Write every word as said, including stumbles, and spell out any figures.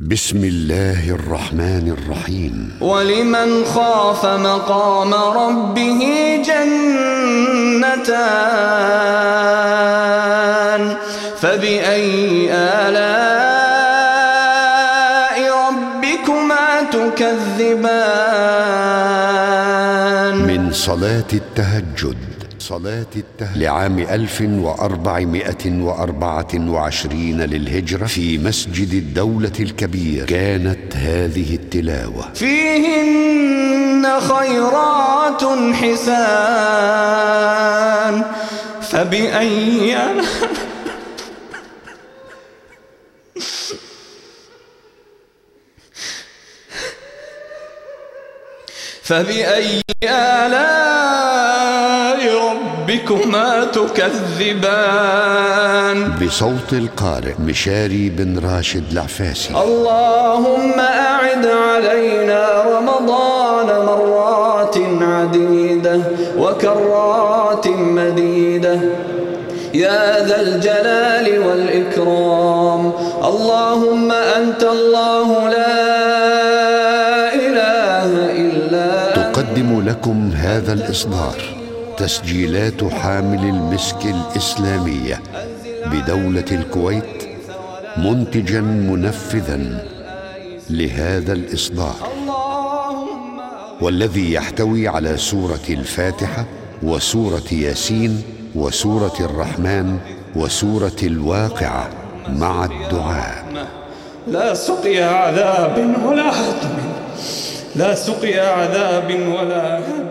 بسم الله الرحمن الرحيم. ولمن خاف مقام ربه جنتان فبأي آلاء ربكما تكذبان. من صلاة التهجد صلاة التهجد لعام ألف وأربعمائة وأربعة وعشرين للهجرة في مسجد الدولة الكبير. كانت هذه التلاوة: فيهن خيرات حسان فبأي فبأي آلاء ربكما تكذبان. بصوت القارئ مشاري بن راشد العفاسي. اللهم أعد علينا رمضان مرات عديدة وكرات مديدة يا ذا الجلال والإكرام. اللهم أنت الله لا تقدم لكم هذا الإصدار تسجيلات حامل المسك الإسلامية بدولة الكويت، منتجا منفذا لهذا الإصدار، والذي يحتوي على سورة الفاتحة وسورة ياسين وسورة الرحمن وسورة الواقعة مع الدعاء. لا سقيا عذاب ولا هضم، لا سقيا عذاب ولا